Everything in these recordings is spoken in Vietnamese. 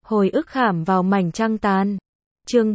Hồi ức khảm vào mảnh trăng tàn. Chương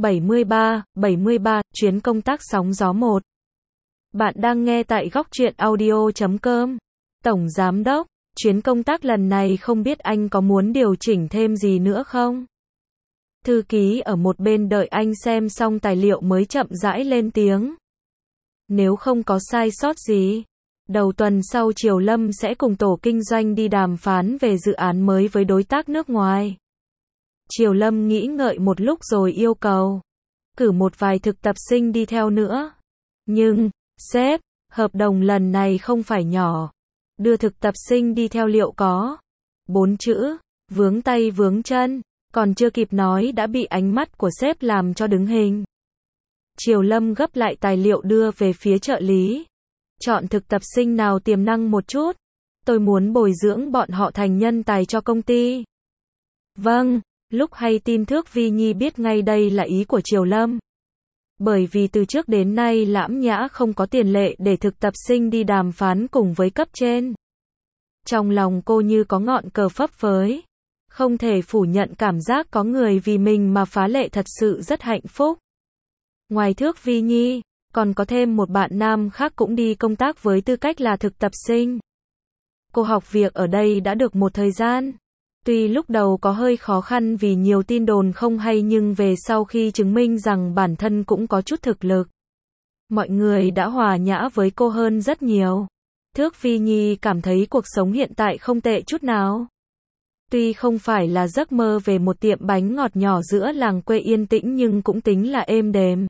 73, chuyến công tác sóng gió 1. Bạn đang nghe tại góc truyện audio.com. Tổng Giám đốc, chuyến công tác lần này không biết anh có muốn điều chỉnh thêm gì nữa không? Thư ký ở một bên đợi anh xem xong tài liệu mới chậm rãi lên tiếng. Nếu không có sai sót gì, đầu tuần sau Triều Lâm sẽ cùng tổ kinh doanh đi đàm phán về dự án mới với đối tác nước ngoài. Triều Lâm nghĩ ngợi một lúc rồi yêu cầu cử một vài thực tập sinh đi theo nữa. Nhưng, sếp, hợp đồng lần này không phải nhỏ. Đưa thực tập sinh đi theo liệu có 4 chữ, vướng tay vướng chân, còn chưa kịp nói đã bị ánh mắt của sếp làm cho đứng hình. Triều Lâm gấp lại tài liệu đưa về phía trợ lý. Chọn thực tập sinh nào tiềm năng một chút. Tôi muốn bồi dưỡng bọn họ thành nhân tài cho công ty. Vâng. Lúc hay tin Thước Vi Nhi biết ngay đây là ý của Triều Lâm. Bởi vì từ trước đến nay Lãm Nhã không có tiền lệ để thực tập sinh đi đàm phán cùng với cấp trên. Trong lòng cô như có ngọn cờ phấp phới. Không thể phủ nhận cảm giác có người vì mình mà phá lệ thật sự rất hạnh phúc. Ngoài Thước Vi Nhi, còn có thêm một bạn nam khác cũng đi công tác với tư cách là thực tập sinh. Cô học việc ở đây đã được một thời gian. Tuy lúc đầu có hơi khó khăn vì nhiều tin đồn không hay nhưng về sau khi chứng minh rằng bản thân cũng có chút thực lực. Mọi người đã hòa nhã với cô hơn rất nhiều. Thước Vi Nhi cảm thấy cuộc sống hiện tại không tệ chút nào. Tuy không phải là giấc mơ về một tiệm bánh ngọt nhỏ giữa làng quê yên tĩnh nhưng cũng tính là êm đềm.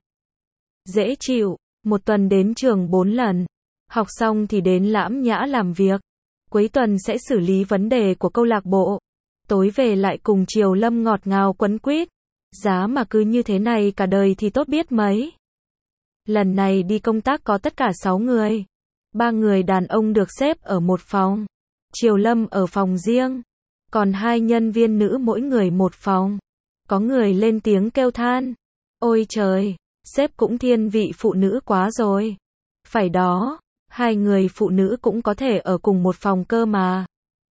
Dễ chịu, một tuần đến trường 4 lần. Học xong thì đến Lãm Nhã làm việc. Cuối tuần sẽ xử lý vấn đề của câu lạc bộ. Tối về lại cùng Triều Lâm ngọt ngào quấn quýt. Giá mà cứ như thế này cả đời thì tốt biết mấy. Lần này đi công tác có tất cả 6 người. 3 người đàn ông được xếp ở một phòng. Triều Lâm ở phòng riêng. Còn 2 nhân viên nữ mỗi người một phòng. Có người lên tiếng kêu than. Ôi trời, sếp cũng thiên vị phụ nữ quá rồi. Phải đó, 2 người phụ nữ cũng có thể ở cùng một phòng cơ mà.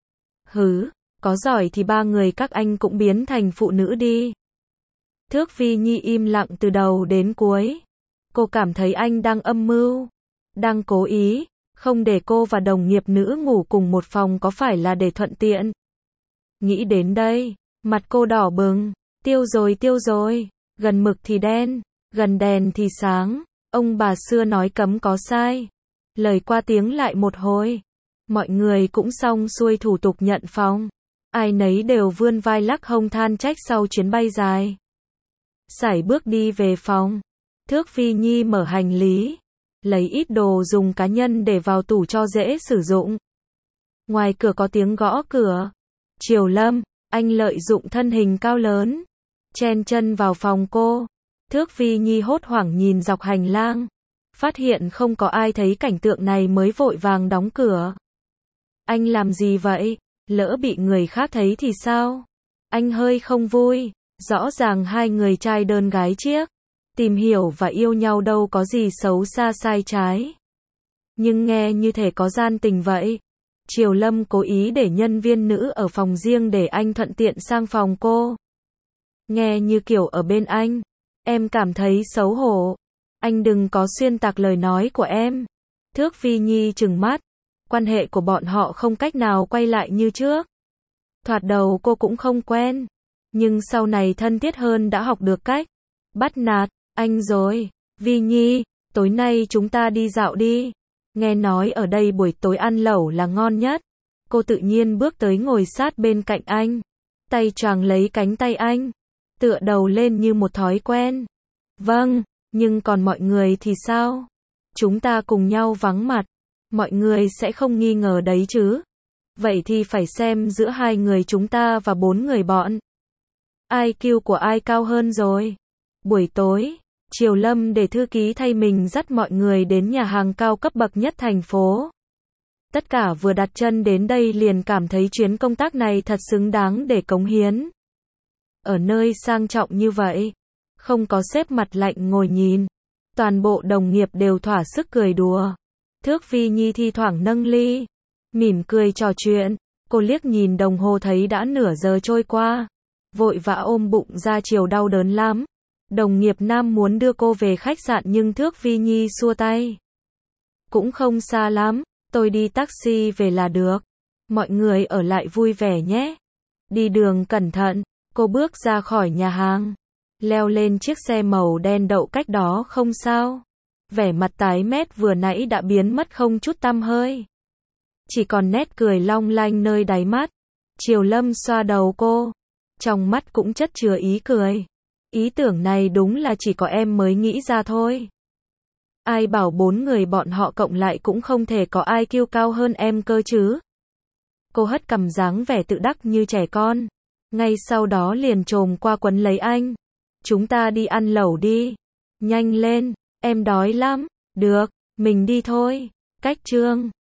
Hứ. Có giỏi thì 3 người các anh cũng biến thành phụ nữ đi. Thước Vi Nhi im lặng từ đầu đến cuối. Cô cảm thấy anh đang âm mưu, đang cố ý, không để cô và đồng nghiệp nữ ngủ cùng một phòng có phải là để thuận tiện. Nghĩ đến đây, mặt cô đỏ bừng, tiêu rồi, gần mực thì đen, gần đèn thì sáng, ông bà xưa nói cấm có sai. Lời qua tiếng lại một hồi, mọi người cũng xong xuôi thủ tục nhận phòng. Ai nấy đều vươn vai lắc hông than trách sau chuyến bay dài. Sải bước đi về phòng. Thước Vi Nhi mở hành lý. Lấy ít đồ dùng cá nhân để vào tủ cho dễ sử dụng. Ngoài cửa có tiếng gõ cửa. Triều Lâm, anh lợi dụng thân hình cao lớn. Chen chân vào phòng cô. Thước Vi Nhi hốt hoảng nhìn dọc hành lang. Phát hiện không có ai thấy cảnh tượng này mới vội vàng đóng cửa. Anh làm gì vậy? Lỡ bị người khác thấy thì sao? Anh hơi không vui. Rõ ràng 2 người trai đơn gái chiếc. Tìm hiểu và yêu nhau đâu có gì xấu xa sai trái. Nhưng nghe như thể có gian tình vậy. Triều Lâm cố ý để nhân viên nữ ở phòng riêng để anh thuận tiện sang phòng cô. Nghe như kiểu ở bên anh. Em cảm thấy xấu hổ. Anh đừng có xuyên tạc lời nói của em. Thước Vi Nhi trừng mắt. Quan hệ của bọn họ không cách nào quay lại như trước. Thoạt đầu cô cũng không quen. Nhưng sau này thân thiết hơn đã học được cách bắt nạt anh rồi. Vi Nhi, tối nay chúng ta đi dạo đi. Nghe nói ở đây buổi tối ăn lẩu là ngon nhất. Cô tự nhiên bước tới ngồi sát bên cạnh anh. Tay choàng lấy cánh tay anh. Tựa đầu lên như một thói quen. Vâng, nhưng còn mọi người thì sao? Chúng ta cùng nhau vắng mặt. Mọi người sẽ không nghi ngờ đấy chứ. Vậy thì phải xem giữa 2 người chúng ta và 4 người bọn. IQ của ai cao hơn rồi. Buổi tối, Triều Lâm để thư ký thay mình dắt mọi người đến nhà hàng cao cấp bậc nhất thành phố. Tất cả vừa đặt chân đến đây liền cảm thấy chuyến công tác này thật xứng đáng để cống hiến. Ở nơi sang trọng như vậy, không có sếp mặt lạnh ngồi nhìn. Toàn bộ đồng nghiệp đều thỏa sức cười đùa. Thước Vi Nhi thi thoảng nâng ly, mỉm cười trò chuyện. Cô liếc nhìn đồng hồ thấy đã nửa giờ trôi qua. vội vã ôm bụng ra chiều đau đớn lắm. Đồng nghiệp nam muốn đưa cô về khách sạn nhưng Thước Vi Nhi xua tay. Cũng không xa lắm, tôi đi taxi về là được. Mọi người ở lại vui vẻ nhé. Đi đường cẩn thận, cô bước ra khỏi nhà hàng. Leo lên chiếc xe màu đen đậu cách đó không sao. Vẻ mặt tái mét vừa nãy đã biến mất không chút tăm hơi. Chỉ còn nét cười long lanh nơi đáy mắt. Triều Lâm xoa đầu cô. Trong mắt cũng chất chứa ý cười. Ý tưởng này đúng là chỉ có em mới nghĩ ra thôi. Ai bảo 4 người bọn họ cộng lại cũng không thể có IQ cao hơn em cơ chứ. Cô hất cằm dáng vẻ tự đắc như trẻ con. Ngay sau đó liền chồm qua quấn lấy anh. Chúng ta đi ăn lẩu đi. Nhanh lên, em đói lắm. Được, mình đi thôi. Cách chương